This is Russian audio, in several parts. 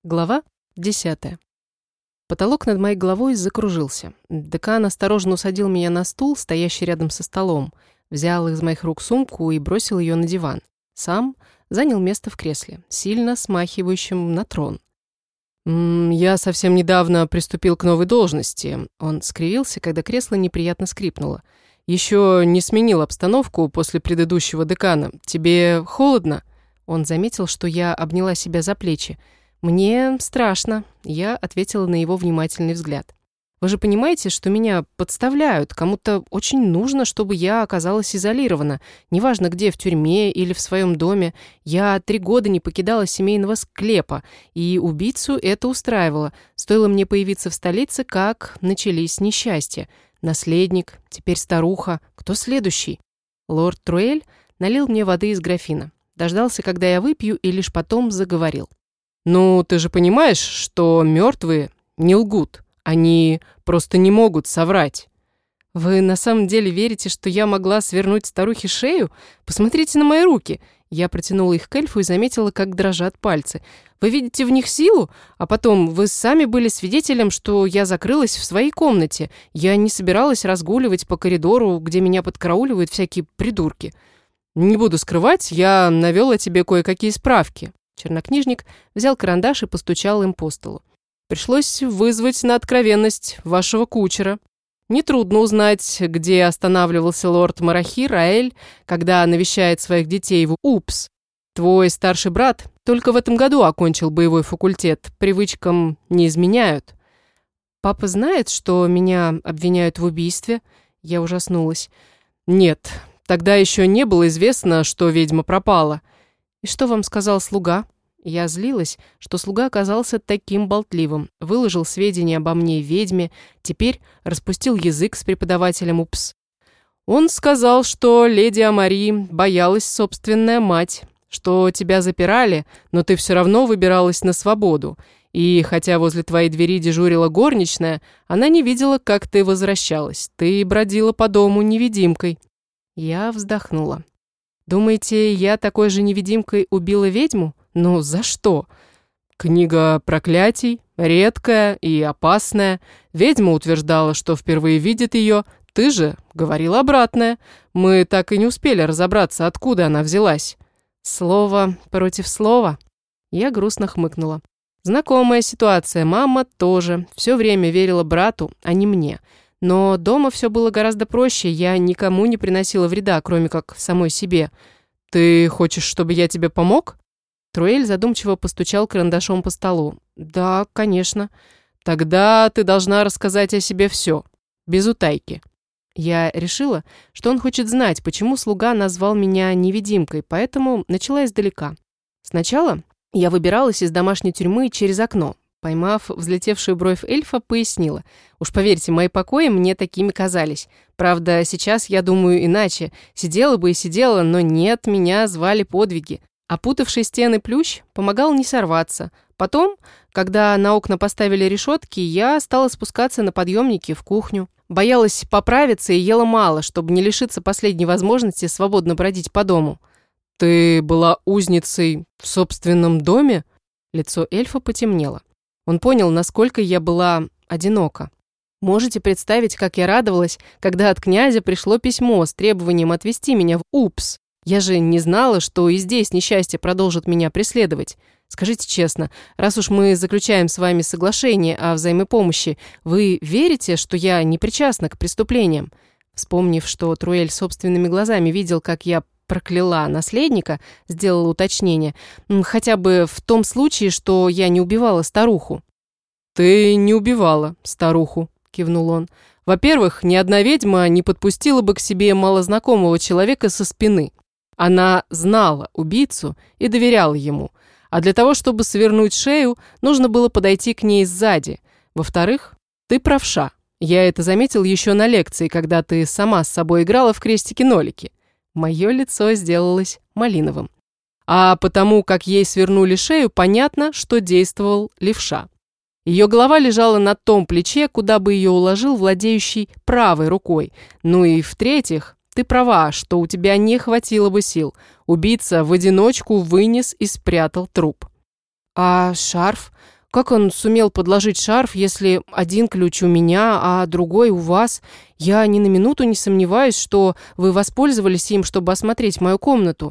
Глава 10. Потолок над моей головой закружился. Декан осторожно усадил меня на стул, стоящий рядом со столом, взял из моих рук сумку и бросил ее на диван. Сам занял место в кресле, сильно смахивающем на трон. «Я совсем недавно приступил к новой должности». Он скривился, когда кресло неприятно скрипнуло. «Еще не сменил обстановку после предыдущего декана. Тебе холодно?» Он заметил, что я обняла себя за плечи. «Мне страшно», — я ответила на его внимательный взгляд. «Вы же понимаете, что меня подставляют, кому-то очень нужно, чтобы я оказалась изолирована, неважно где, в тюрьме или в своем доме. Я 3 года не покидала семейного склепа, и убийцу это устраивало. Стоило мне появиться в столице, как начались несчастья. Наследник, теперь старуха. Кто следующий?» Лорд Труэль налил мне воды из графина, дождался, когда я выпью, и лишь потом заговорил. «Ну, ты же понимаешь, что мертвые не лгут. Они просто не могут соврать». «Вы на самом деле верите, что я могла свернуть старухе шею? Посмотрите на мои руки». Я протянула их к эльфу и заметила, как дрожат пальцы. «Вы видите в них силу? А потом, вы сами были свидетелем, что я закрылась в своей комнате. Я не собиралась разгуливать по коридору, где меня подкарауливают всякие придурки. Не буду скрывать, я навел о тебе кое-какие справки». Чернокнижник взял карандаш и постучал им по столу. «Пришлось вызвать на откровенность вашего кучера. Нетрудно узнать, где останавливался лорд Марахир Раэль, когда навещает своих детей в Упс. Твой старший брат только в этом году окончил боевой факультет. Привычкам не изменяют». «Папа знает, что меня обвиняют в убийстве?» Я ужаснулась. «Нет, тогда еще не было известно, что ведьма пропала». «И что вам сказал слуга?» Я злилась, что слуга оказался таким болтливым, выложил сведения обо мне ведьме, теперь распустил язык с преподавателем УПС. «Он сказал, что леди Амари боялась собственная мать, что тебя запирали, но ты все равно выбиралась на свободу, и хотя возле твоей двери дежурила горничная, она не видела, как ты возвращалась, ты бродила по дому невидимкой». Я вздохнула. «Думаете, я такой же невидимкой убила ведьму? Ну, за что?» «Книга проклятий, редкая и опасная. Ведьма утверждала, что впервые видит ее. Ты же говорил обратное. Мы так и не успели разобраться, откуда она взялась». «Слово против слова?» Я грустно хмыкнула. Знакомая ситуация. Мама тоже все время верила брату, а не мне. Но дома все было гораздо проще, я никому не приносила вреда, кроме как самой себе. «Ты хочешь, чтобы я тебе помог?» Труэль задумчиво постучал карандашом по столу. «Да, конечно». «Тогда ты должна рассказать о себе все, без утайки». Я решила, что он хочет знать, почему слуга назвал меня невидимкой, поэтому начала издалека. Сначала я выбиралась из домашней тюрьмы через окно. Поймав взлетевшую бровь эльфа, пояснила. «Уж поверьте, мои покои мне такими казались. Правда, сейчас я думаю иначе. Сидела бы и сидела, но нет, меня звали подвиги. Опутавший стены плющ помогал не сорваться. Потом, когда на окна поставили решетки, я стала спускаться на подъемнике в кухню. Боялась поправиться и ела мало, чтобы не лишиться последней возможности свободно бродить по дому». «Ты была узницей в собственном доме?» Лицо эльфа потемнело. Он понял, насколько я была одинока. Можете представить, как я радовалась, когда от князя пришло письмо с требованием отвезти меня в Упс. Я же не знала, что и здесь несчастье продолжит меня преследовать. Скажите честно, раз уж мы заключаем с вами соглашение о взаимопомощи, вы верите, что я не причастна к преступлениям?» Вспомнив, что Труэль собственными глазами видел, как я прокляла наследника, сделала уточнение. «Хотя бы в том случае, что я не убивала старуху». «Ты не убивала старуху», — кивнул он. «Во-первых, ни одна ведьма не подпустила бы к себе малознакомого человека со спины. Она знала убийцу и доверяла ему. А для того, чтобы свернуть шею, нужно было подойти к ней сзади. Во-вторых, ты правша. Я это заметил еще на лекции, когда ты сама с собой играла в крестики-нолики». Мое лицо сделалось малиновым. А потому, как ей свернули шею, понятно, что действовал левша. Ее голова лежала на том плече, куда бы ее уложил владеющий правой рукой. Ну и в-третьих, ты права, что у тебя не хватило бы сил. Убийца в одиночку вынес и спрятал труп. «А шарф? Как он сумел подложить шарф, если один ключ у меня, а другой у вас? Я ни на минуту не сомневаюсь, что вы воспользовались им, чтобы осмотреть мою комнату».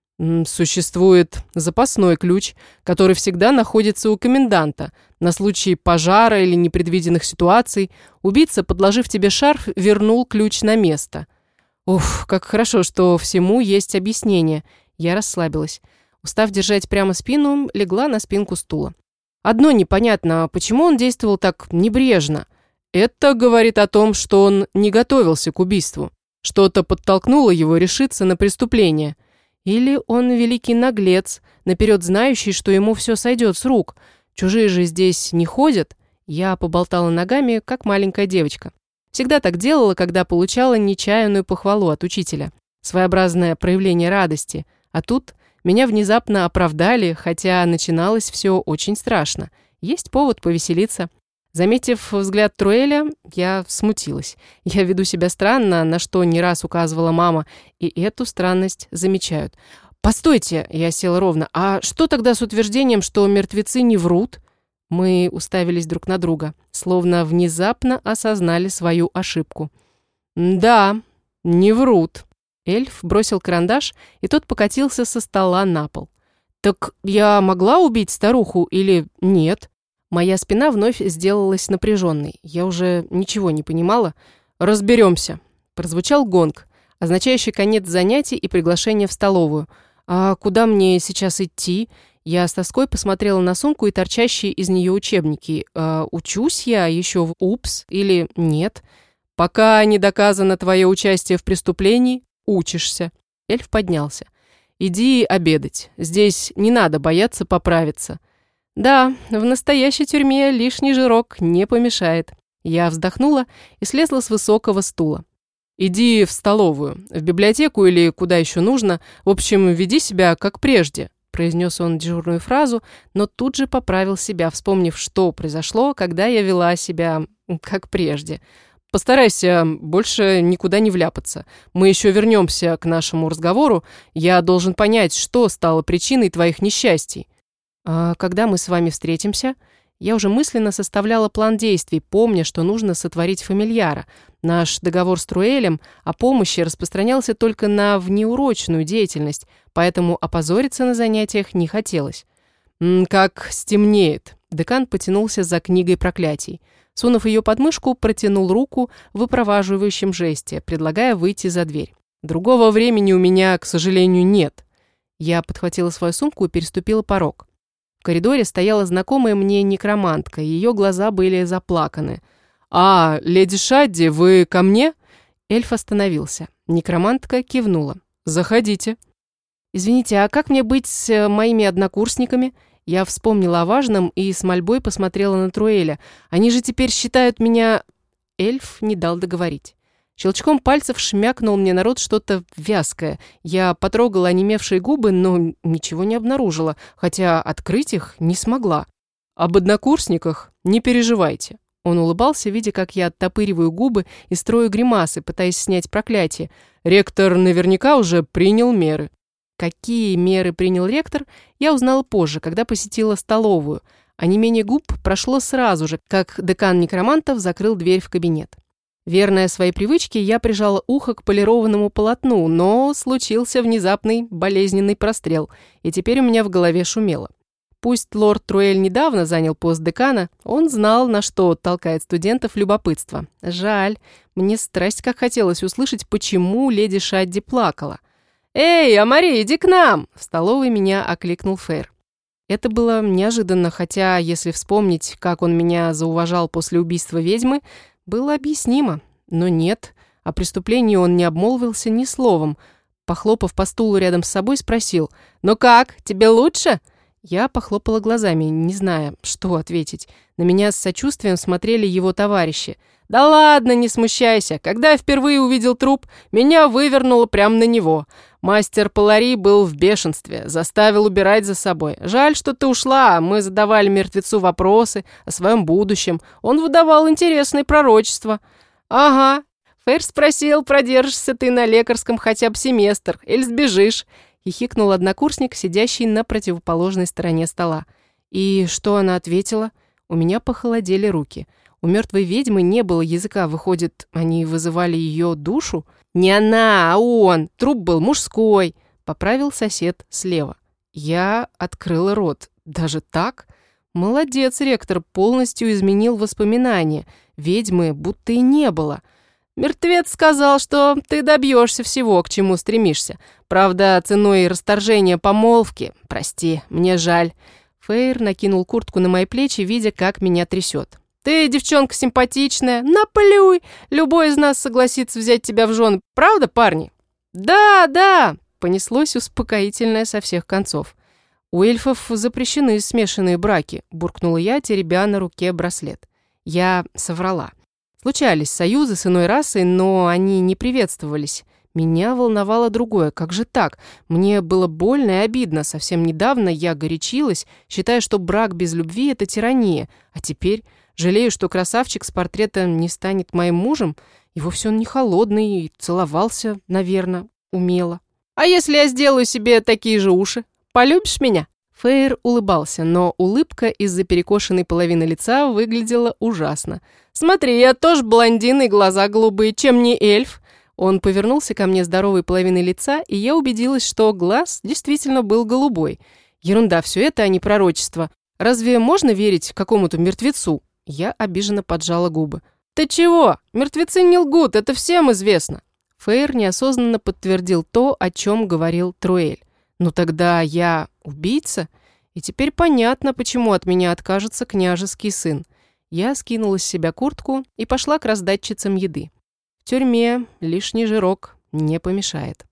«Существует запасной ключ, который всегда находится у коменданта. На случай пожара или непредвиденных ситуаций убийца, подложив тебе шарф, вернул ключ на место». Уф, как хорошо, что всему есть объяснение. Я расслабилась. Устав держать прямо спину, легла на спинку стула. Одно непонятно, почему он действовал так небрежно. Это говорит о том, что он не готовился к убийству. Что-то подтолкнуло его решиться на преступление. Или он великий наглец, наперед знающий, что ему все сойдет с рук. Чужие же здесь не ходят. Я поболтала ногами, как маленькая девочка. Всегда так делала, когда получала нечаянную похвалу от учителя. Своеобразное проявление радости. А тут меня внезапно оправдали, хотя начиналось все очень страшно. Есть повод повеселиться. Заметив взгляд Труэля, я смутилась. Я веду себя странно, на что не раз указывала мама, и эту странность замечают. «Постойте!» — я села ровно. «А что тогда с утверждением, что мертвецы не врут?» Мы уставились друг на друга, словно внезапно осознали свою ошибку. «Да, не врут». Эльф бросил карандаш, и тот покатился со стола на пол. «Так я могла убить старуху или нет?» Моя спина вновь сделалась напряженной. Я уже ничего не понимала. «Разберемся». Прозвучал гонг, означающий конец занятий и приглашение в столовую. «А куда мне сейчас идти?» Я с тоской посмотрела на сумку и торчащие из нее учебники. «Учусь я еще в УПС или нет?» «Пока не доказано твое участие в преступлении, учишься». Эльф поднялся. «Иди обедать. Здесь не надо бояться поправиться». «Да, в настоящей тюрьме лишний жирок не помешает». Я вздохнула и слезла с высокого стула. «Иди в столовую, в библиотеку или куда еще нужно. В общем, веди себя как прежде», произнес он дежурную фразу, но тут же поправил себя, вспомнив, что произошло, когда я вела себя как прежде. «Постарайся больше никуда не вляпаться. Мы еще вернемся к нашему разговору. Я должен понять, что стало причиной твоих несчастий». «А когда мы с вами встретимся?» Я уже мысленно составляла план действий, помня, что нужно сотворить фамильяра. Наш договор с Труэлем о помощи распространялся только на внеурочную деятельность, поэтому опозориться на занятиях не хотелось. «Как стемнеет». Декан потянулся за книгой проклятий. Сунув ее под мышку, протянул руку в выпроваживающем жесте, предлагая выйти за дверь. «Другого времени у меня, к сожалению, нет». Я подхватила свою сумку и переступила порог. В коридоре стояла знакомая мне некромантка, ее глаза были заплаканы. «А, леди Шадди, вы ко мне?» Эльф остановился. Некромантка кивнула. «Заходите». «Извините, а как мне быть с моими однокурсниками?» Я вспомнила о важном и с мольбой посмотрела на Труэля. «Они же теперь считают меня...» Эльф не дал договорить. Щелчком пальцев шмякнул мне на рот что-то вязкое. Я потрогала онемевшие губы, но ничего не обнаружила, хотя открыть их не смогла. «Об однокурсниках не переживайте». Он улыбался, видя, как я оттопыриваю губы и строю гримасы, пытаясь снять проклятие. «Ректор наверняка уже принял меры». Какие меры принял ректор, я узнала позже, когда посетила столовую. Онемение губ прошло сразу же, как декан некромантов закрыл дверь в кабинет. Верная своей привычке, я прижала ухо к полированному полотну, но случился внезапный болезненный прострел, и теперь у меня в голове шумело. Пусть лорд Труэль недавно занял пост декана, он знал, на что толкает студентов любопытство. Жаль, мне страсть как хотелось услышать, почему леди Шадди плакала. «Эй, Амари, иди к нам!» В столовой меня окликнул Фейр. Это было неожиданно, хотя, если вспомнить, как он меня зауважал после убийства ведьмы, было объяснимо. Но нет, о преступлении он не обмолвился ни словом. Похлопав по стулу рядом с собой, спросил: «Ну как, тебе лучше?» Я похлопала глазами, не зная, что ответить. На меня с сочувствием смотрели его товарищи. «Да ладно, не смущайся. Когда я впервые увидел труп, меня вывернуло прямо на него. Мастер Полари был в бешенстве, заставил убирать за собой. Жаль, что ты ушла, мы задавали мертвецу вопросы о своем будущем. Он выдавал интересные пророчества». «Ага». Фейр спросил, продержишься ты на лекарском хотя бы семестр или сбежишь. Хихикнул однокурсник, сидящий на противоположной стороне стола. И что она ответила? У меня похолодели руки. У мертвой ведьмы не было языка, выходит, они вызывали ее душу? Не она, а он, труп был мужской, поправил сосед слева. Я открыла рот. Даже так? Молодец, ректор, полностью изменил воспоминания. Ведьмы будто и не было. Мертвец сказал, что ты добьешься всего, к чему стремишься. Правда, ценой расторжения помолвки. Прости, мне жаль. Фейр накинул куртку на мои плечи, видя, как меня трясет. Ты девчонка симпатичная, наплюй. Любой из нас согласится взять тебя в жены. Правда, парни? Да. Понеслось успокоительное со всех концов. У эльфов запрещены смешанные браки, буркнула я, теребя на руке браслет. Я соврала. Случались союзы с иной расой, но они не приветствовались. Меня волновало другое. Как же так? Мне было больно и обидно. Совсем недавно я горячилась, считая, что брак без любви – это тирания. А теперь жалею, что красавчик с портрета не станет моим мужем. И вовсе он не холодный, и целовался, наверное, умело. А если я сделаю себе такие же уши? Полюбишь меня?» Фейр улыбался, но улыбка из-за перекошенной половины лица выглядела ужасно. «Смотри, я тоже блондин и глаза голубые, чем не эльф?» Он повернулся ко мне здоровой половиной лица, и я убедилась, что глаз действительно был голубой. Ерунда все это, а не пророчество. Разве можно верить какому-то мертвецу? Я обиженно поджала губы. «Ты чего? Мертвецы не лгут, это всем известно!» Фейр неосознанно подтвердил то, о чем говорил Труэль. «Ну тогда я убийца? И теперь понятно, почему от меня откажется княжеский сын». Я скинула с себя куртку и пошла к раздатчицам еды. В тюрьме лишний жирок не помешает.